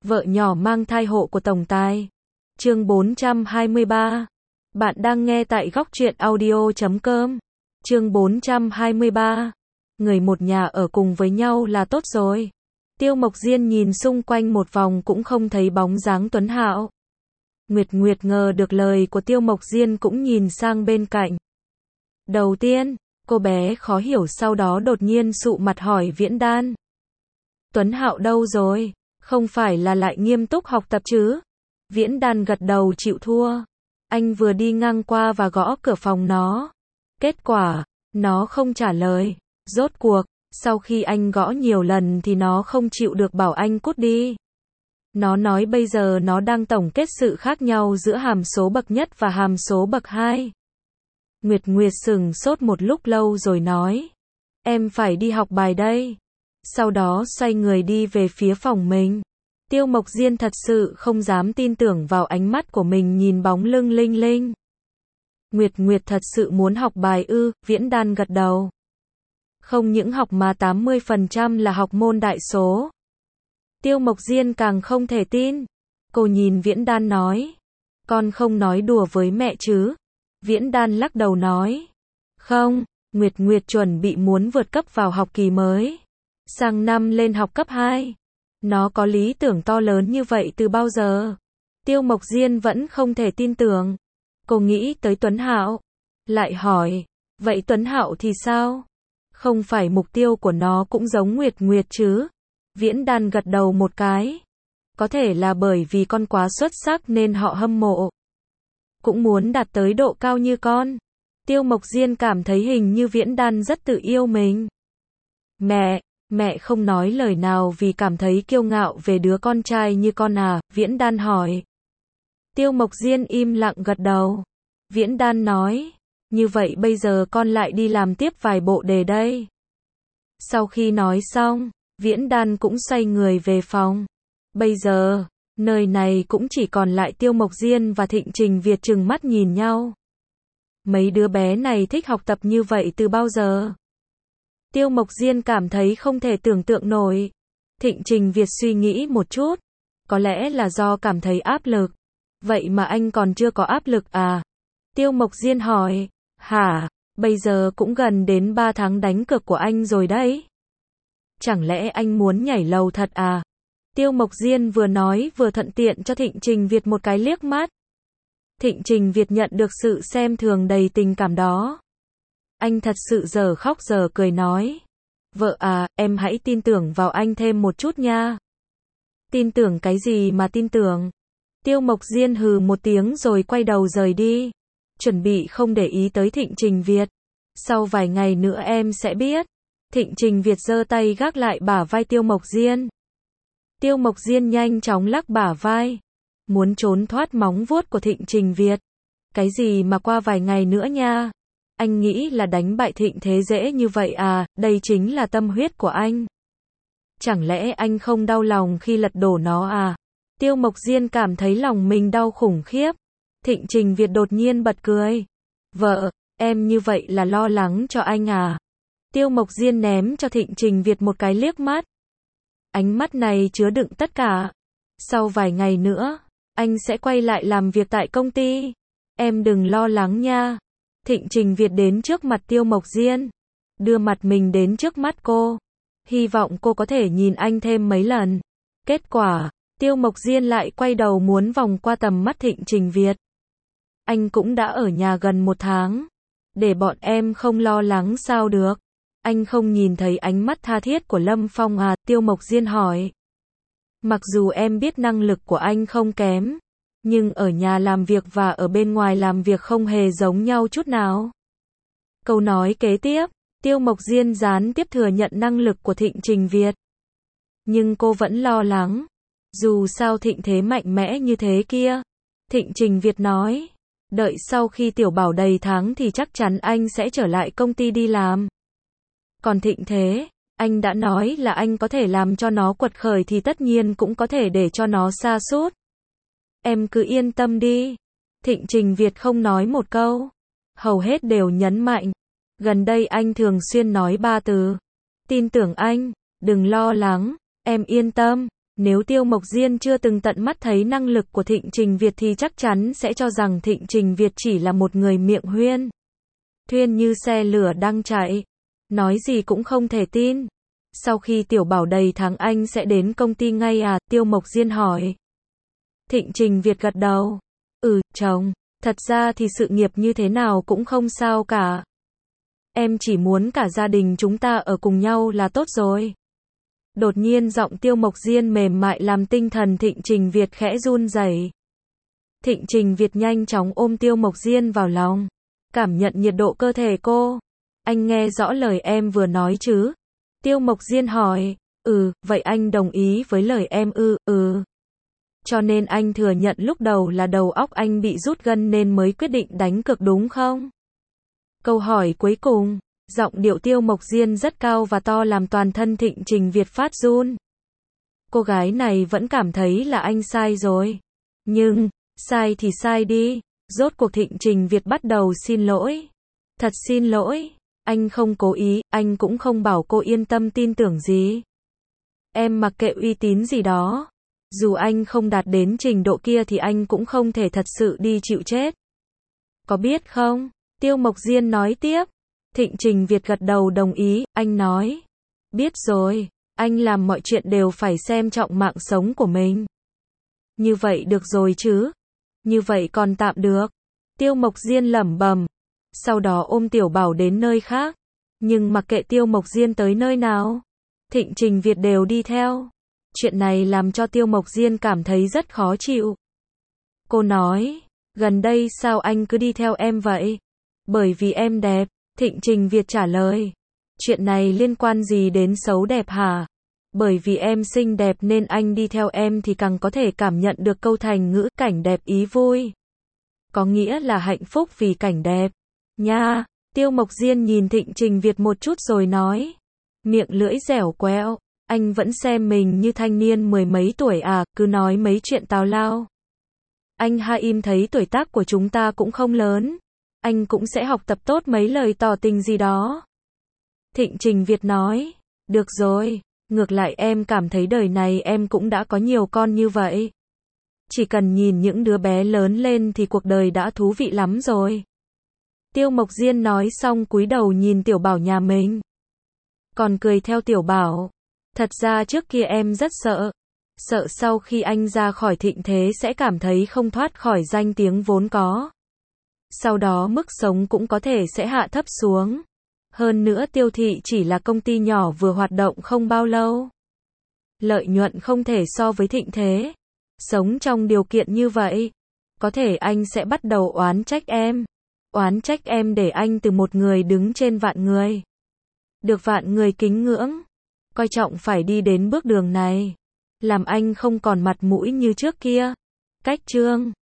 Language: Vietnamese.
Vợ nhỏ mang thai hộ của tổng tài. Chương 423. Bạn đang nghe tại góc truyện audio.com. Chương 423. Người một nhà ở cùng với nhau là tốt rồi. Tiêu Mộc Diên nhìn xung quanh một vòng cũng không thấy bóng dáng Tuấn Hạo. Nguyệt Nguyệt ngờ được lời của Tiêu Mộc Diên cũng nhìn sang bên cạnh. Đầu tiên, cô bé khó hiểu, sau đó đột nhiên sụ mặt hỏi Viễn Đan. Tuấn Hạo đâu rồi? Không phải là lại nghiêm túc học tập chứ? Viễn Đan gật đầu chịu thua. Anh vừa đi ngang qua và gõ cửa phòng nó. Kết quả, nó không trả lời. Rốt cuộc, sau khi anh gõ nhiều lần thì nó không chịu được bảo anh cút đi. Nó nói bây giờ nó đang tổng kết sự khác nhau giữa hàm số bậc nhất và hàm số bậc 2. Nguyệt Nguyệt sững sốt một lúc lâu rồi nói. Em phải đi học bài đây. Sau đó xoay người đi về phía phòng mình. Tiêu Mộc Diên thật sự không dám tin tưởng vào ánh mắt của mình nhìn bóng lưng Linh Linh. Nguyệt Nguyệt thật sự muốn học bài ư? Viễn Đan gật đầu. Không những học mà 80% là học môn đại số. Tiêu Mộc Diên càng không thể tin. Cô nhìn Viễn Đan nói. Con không nói đùa với mẹ chứ? Viễn Đan lắc đầu nói. Không, Nguyệt Nguyệt chuẩn bị muốn vượt cấp vào học kỳ mới. Sang năm lên học cấp 2. Nó có lý tưởng to lớn như vậy từ bao giờ? Tiêu Mộc Diên vẫn không thể tin tưởng. Cô nghĩ tới Tuấn Hạo. Lại hỏi. Vậy Tuấn Hạo thì sao? Không phải mục tiêu của nó cũng giống Nguyệt Nguyệt chứ? Viễn Đan gật đầu một cái. Có thể là bởi vì con quá xuất sắc nên họ hâm mộ. Cũng muốn đạt tới độ cao như con. Tiêu Mộc Diên cảm thấy hình như Viễn Đan rất tự yêu mình. Mẹ không nói lời nào vì cảm thấy kiêu ngạo về đứa con trai như con à? Viễn Đan hỏi. Tiêu Mộc Diên im lặng gật đầu. Viễn Đan nói. Như vậy bây giờ con lại đi làm tiếp vài bộ đề đây. Sau khi nói xong, Viễn Đan cũng xoay người về phòng. Bây giờ, nơi này cũng chỉ còn lại Tiêu Mộc Diên và Thịnh Trình Việt trừng mắt nhìn nhau. Mấy đứa bé này thích học tập như vậy từ bao giờ? Tiêu Mộc Diên cảm thấy không thể tưởng tượng nổi. Thịnh Trình Việt suy nghĩ một chút. Có lẽ là do cảm thấy áp lực. Vậy mà anh còn chưa có áp lực à? Tiêu Mộc Diên hỏi. Hả? Bây giờ cũng gần đến 3 tháng đánh cược của anh rồi đấy. Chẳng lẽ anh muốn nhảy lầu thật à? Tiêu Mộc Diên vừa nói vừa thuận tiện cho Thịnh Trình Việt một cái liếc mắt. Thịnh Trình Việt nhận được sự xem thường đầy tình cảm đó. Anh thật sự giờ khóc giờ cười nói. Vợ à, em hãy tin tưởng vào anh thêm một chút nha. Tin tưởng cái gì mà tin tưởng? Tiêu Mộc Diên hừ một tiếng rồi quay đầu rời đi. Chuẩn bị không để ý tới Thịnh Trình Việt. Sau vài ngày nữa em sẽ biết. Thịnh Trình Việt giơ tay gác lại bả vai Tiêu Mộc Diên. Tiêu Mộc Diên nhanh chóng lắc bả vai. Muốn trốn thoát móng vuốt của Thịnh Trình Việt. Cái gì mà qua vài ngày nữa nha. Anh nghĩ là đánh bại Thịnh Thế dễ như vậy à? Đây chính là tâm huyết của anh. Chẳng lẽ anh không đau lòng khi lật đổ nó à? Tiêu Mộc Diên cảm thấy lòng mình đau khủng khiếp. Thịnh Trình Việt đột nhiên bật cười. Vợ, em như vậy là lo lắng cho anh à? Tiêu Mộc Diên ném cho Thịnh Trình Việt một cái liếc mắt. Ánh mắt này chứa đựng tất cả. Sau vài ngày nữa, anh sẽ quay lại làm việc tại công ty. Em đừng lo lắng nha. Thịnh Trình Việt đến trước mặt Tiêu Mộc Diên. Đưa mặt mình đến trước mắt cô. Hy vọng cô có thể nhìn anh thêm mấy lần. Kết quả, Tiêu Mộc Diên lại quay đầu muốn vòng qua tầm mắt Thịnh Trình Việt. Anh cũng đã ở nhà gần 1 tháng. Để bọn em không lo lắng sao được. Anh không nhìn thấy ánh mắt tha thiết của Lâm Phong à? Tiêu Mộc Diên hỏi. Mặc dù em biết năng lực của anh không kém. Nhưng ở nhà làm việc và ở bên ngoài làm việc không hề giống nhau chút nào. Câu nói kế tiếp, Tiêu Mộc Diên gián tiếp thừa nhận năng lực của Thịnh Trình Việt. Nhưng cô vẫn lo lắng. Dù sao Thịnh Thế mạnh mẽ như thế kia. Thịnh Trình Việt nói. Đợi sau khi Tiểu Bảo đầy tháng thì chắc chắn anh sẽ trở lại công ty đi làm. Còn Thịnh Thế, anh đã nói là anh có thể làm cho nó quật khởi thì tất nhiên cũng có thể để cho nó sa sút. Em cứ yên tâm đi. Thịnh Trình Việt không nói một câu. Hầu hết đều nhấn mạnh. Gần đây anh thường xuyên nói 3 từ. Tin tưởng anh, đừng lo lắng, em yên tâm. Nếu Tiêu Mộc Diên chưa từng tận mắt thấy năng lực của Thịnh Trình Việt thì chắc chắn sẽ cho rằng Thịnh Trình Việt chỉ là một người miệng huyên thuyên như xe lửa đang chạy, nói gì cũng không thể tin. Sau khi Tiểu Bảo đầy tháng anh sẽ đến công ty ngay à? Tiêu Mộc Diên hỏi. Thịnh Trình Việt gật đầu. Chồng, thật ra thì sự nghiệp như thế nào cũng không sao cả. Em chỉ muốn cả gia đình chúng ta ở cùng nhau là tốt rồi. Đột nhiên giọng Tiêu Mộc Diên mềm mại làm tinh thần Thịnh Trình Việt khẽ run rẩy. Thịnh Trình Việt nhanh chóng ôm Tiêu Mộc Diên vào lòng, cảm nhận nhiệt độ cơ thể cô. Anh nghe rõ lời em vừa nói chứ? Tiêu Mộc Diên hỏi. Vậy anh đồng ý với lời em ư? Cho nên anh thừa nhận lúc đầu là đầu óc anh bị rút gân nên mới quyết định đánh cược đúng không? Câu hỏi cuối cùng, giọng điệu Tiêu Mộc Diên rất cao và to làm toàn thân Thịnh Trình Việt phát run. Cô gái này vẫn cảm thấy là anh sai rồi. Nhưng, sai thì sai đi. Rốt cuộc Thịnh Trình Việt bắt đầu xin lỗi. Thật xin lỗi, anh không cố ý, anh cũng không bảo cô yên tâm tin tưởng gì. Em mặc kệ uy tín gì đó. Dù anh không đạt đến trình độ kia thì anh cũng không thể thật sự đi chịu chết. Có biết không? Tiêu Mộc Diên nói tiếp. Thịnh Trình Việt gật đầu đồng ý, anh nói. Biết rồi, anh làm mọi chuyện đều phải xem trọng mạng sống của mình. Như vậy được rồi chứ? Như vậy còn tạm được. Tiêu Mộc Diên lẩm bẩm. Sau đó ôm Tiểu Bảo đến nơi khác. Nhưng mặc kệ Tiêu Mộc Diên tới nơi nào, Thịnh Trình Việt đều đi theo. Chuyện này làm cho Tiêu Mộc Diên cảm thấy rất khó chịu. Cô nói, gần đây sao anh cứ đi theo em vậy? Bởi vì em đẹp. Thịnh Trình Việt trả lời. Chuyện này liên quan gì đến xấu đẹp hả? Bởi vì em xinh đẹp nên anh đi theo em thì càng có thể cảm nhận được câu thành ngữ cảnh đẹp ý vui. Có nghĩa là hạnh phúc vì cảnh đẹp. Nha, Tiêu Mộc Diên nhìn Thịnh Trình Việt một chút rồi nói. Miệng lưỡi dẻo quẹo. Anh vẫn xem mình như thanh niên mười mấy tuổi à, cứ nói mấy chuyện tào lao. Anh Haim thấy tuổi tác của chúng ta cũng không lớn. Anh cũng sẽ học tập tốt mấy lời tỏ tình gì đó. Thịnh Trình Việt nói. Được rồi, ngược lại em cảm thấy đời này em cũng đã có nhiều con như vậy. Chỉ cần nhìn những đứa bé lớn lên thì cuộc đời đã thú vị lắm rồi. Tiêu Mộc Diên nói xong cúi đầu nhìn Tiểu Bảo nhà mình. Còn cười theo Tiểu Bảo. Thật ra trước kia em rất sợ. Sợ sau khi anh ra khỏi thịnh thế sẽ cảm thấy không thoát khỏi danh tiếng vốn có. Sau đó mức sống cũng có thể sẽ hạ thấp xuống. Hơn nữa Tiêu thị chỉ là công ty nhỏ vừa hoạt động không bao lâu. Lợi nhuận không thể so với thịnh thế. Sống trong điều kiện như vậy, có thể anh sẽ bắt đầu oán trách em. Oán trách em để anh từ một người đứng trên vạn người, được vạn người kính ngưỡng, coi trọng phải đi đến bước đường này. Làm anh không còn mặt mũi như trước kia. Cách chương